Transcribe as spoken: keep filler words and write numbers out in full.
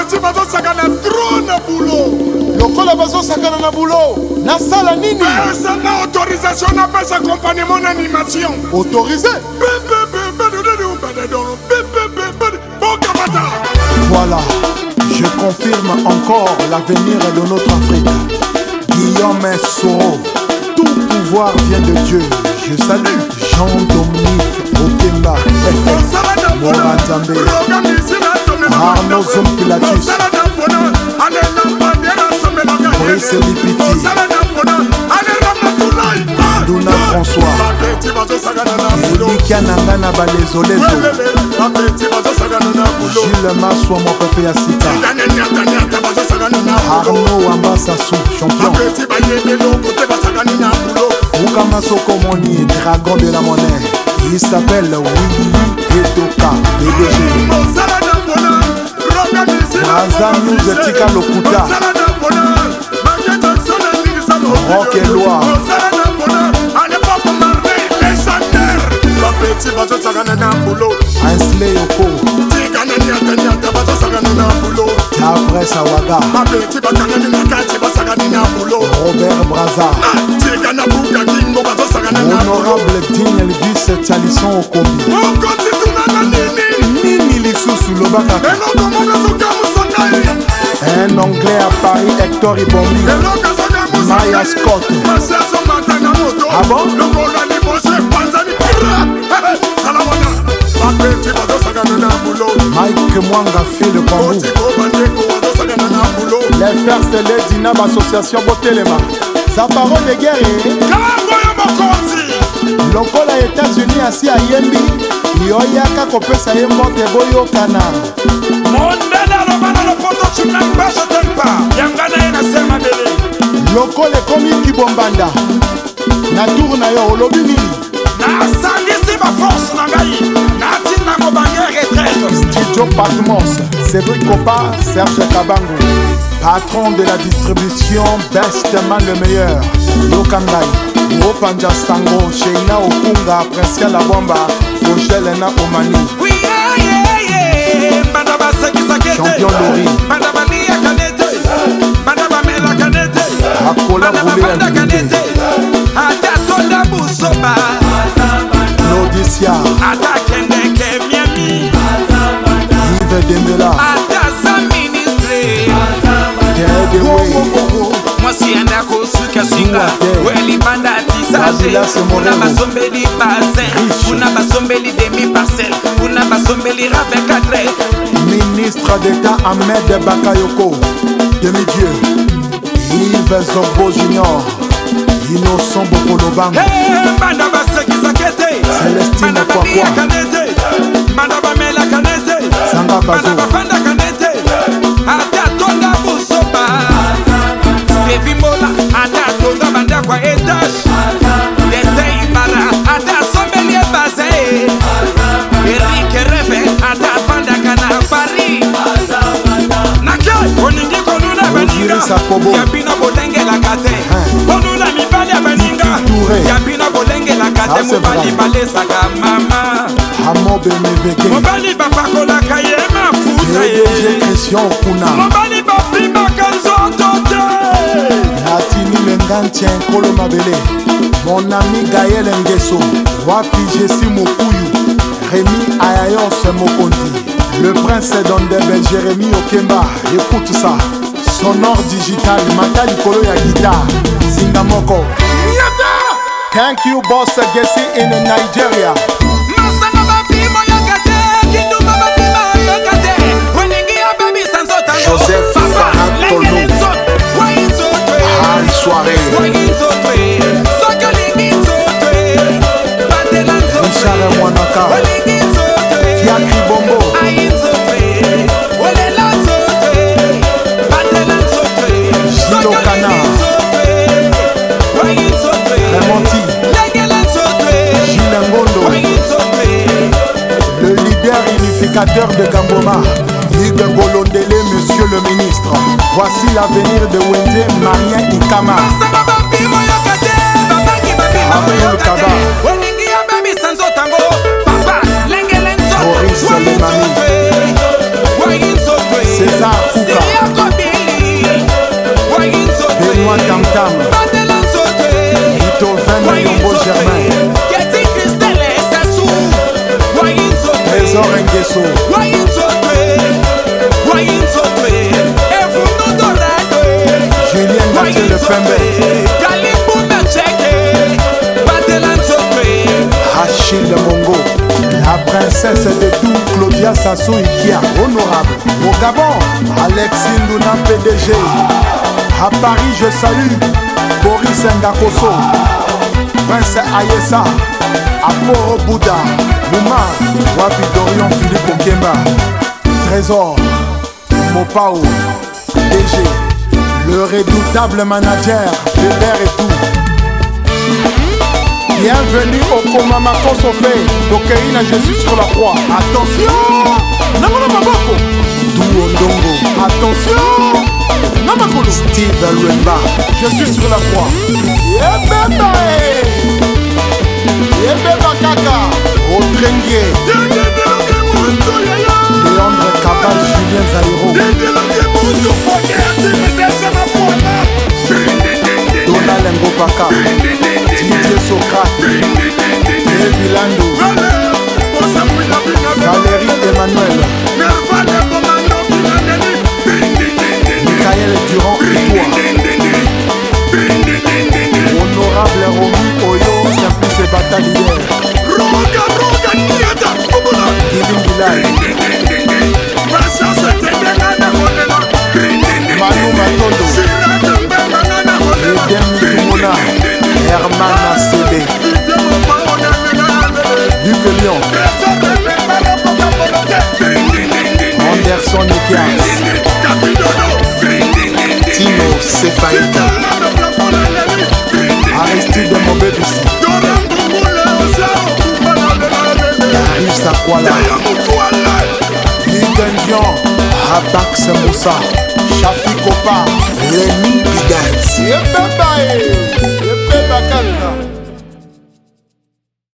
bapeti bazosakana trop na boulot. Lokola bazosakana na boulot. Nasala nini? Esa na autorisation na pesa accompagnement na animation. Autorisé? Voilà, je confirme encore l'avenir de notre Afrique. Guillaume Soro, tout pouvoir vient de Dieu. Je salue Jean-Dominique Okemba, Moranzambe, Arnaud Zompilatus, Brice Lipiti, Duna François, Elika Nangana Balezolezo, Gilles Massoua Mopepe Yasika, Arnaud Wambasassou, champion, Mukama Sokomoni, dragon de la monnaie. Il s'appelle Willy Etoka, D D G. Raza News Tika Lokuta, Rock et Loire, Ainsley Yoko, Après Sawaga, Robert Braza, Honorable Dean Elvis Talisson Okobi, Nini Lissoussou Lobaka, un Anglais à Paris, Hector Ibombi, Maya Scott. Ah bon? Mike Mwanga fait le bambou. Les First Lady Nab Association Botelema. Sa parole de guerre. Lokola États-Unis assis à Yembi. Yoyaka kopesa ye mote boyo kana. Mondela lobana lopoto chunanga sotempa. Yangana ena sema bele. Lokole komi kibombanda. Na tour na yo olobi nini? Na sangisi ba force na ngai. Na tina mo bange retraite. Studio Patmos, Cédric Kopa, Serge Kabango. Patron de la distribution Bestman le meilleur. Yokangai, Opanja Sango, Sheina Okunga, Prescal La Bomba, Fochelena Omani. Oui, yeah, yeah, yeah. Madame Sakisakete. Champion Lori. Madame Lia Kanete. Madame Mela Kanete. Akola Boulé Kanete. Ata Tonda Busoba. Claudicia. Ata Kendeke Miami. Yves Dembela. Ata sa ministre. Moi si anda kosuka singa. Weli banda tisage. Una basombeli basin. Una basombeli demi parcelle. Una basombeli rave cadre. Ministre d'État Ahmed Bakayoko. Demi-dieu. Yves Zorbo Junior. Innocent Bokoloban. Banda basekisa kete. Célestine Kwakwa. Banda bamela kanete. Sanga Bazo. Banda bafanda kanete. Ata tonda busoba. Sevi mola. Ata tonda banda kwa etage. Dete ibara. Ata sombeli base. Eric Reve. Ata banda kana Paris. Nakai. Oningi konuna baninga. Yabina bolenge la kate. Konuna mibali ya baninga. Yabina bolenge la kate. Mubali balesaka mama. Hamobe Meveke. Mobali bapakola kaye mafuta ye. D D G Christian Kuna. Mobali bapima kanzoto te. Natini Lengantia Nkolo Mabele. Mon ami Gaël Nguesso. Wapi Jessi Mokuyu. Rémi Ayayos Mokondi. Le prince d'Ondebe Jérémy Okemba. Écoute ça. Sonore digital. Mata Nikolo ya guitare. Zingamoko. Thank you boss Gessi in Nigeria. Joseph Farantolo. Harry Soirée. Richard Mwanaka. Fiakri Bombo. Gilo Kana. Remonti. Gilles Ngondo. Le leader unificateur de Gamboma. Hugues Bolondele, monsieur le ministre. Voici l'avenir de Wende Marien Ikama. Abdul Kaba. Maurice Lemani. César Achille Mongo, la princesse de tout, Claudia Sassou Ikia, honorable. Au Gabon, Alexis Nduna P D G. À Paris, je salue Boris Ngakoso, Prince Ayessa, Aporo Bouddha, Mouma, Wapi Dorion Philippe Okemba, Trésor, Mopao, D G, le redoutable manager, Bébert et tout. Bienvenue au Komamako Sofé, Tokeina Jésus sur la croix. Attention, Namana Maboko, Dou Ondongo. Attention, Namakolo, Steve Lwemba, je suis sur la croix. Yebeba, Yebeba Kaka, Otrengue, Léandre Cabal, Julien Zairo, Donald Ngopaka, Didier Socrate, Evilando, Valérie Emmanuel, Michael Durand et toi. Honorable Romy Oyo, Simplice Batalière, Guilim Bilal, Manu Matondo, Edem Mimouna, Herman Acélé, Luc Lyon, Anderson Ekias, Tino Sefaïta, Aristide Mobébissi, Darius Sakwala, Lidendian, Abax Moussa, Shafi Kopa, Rémi Bidans. Yepeba, Yepeba Kalka.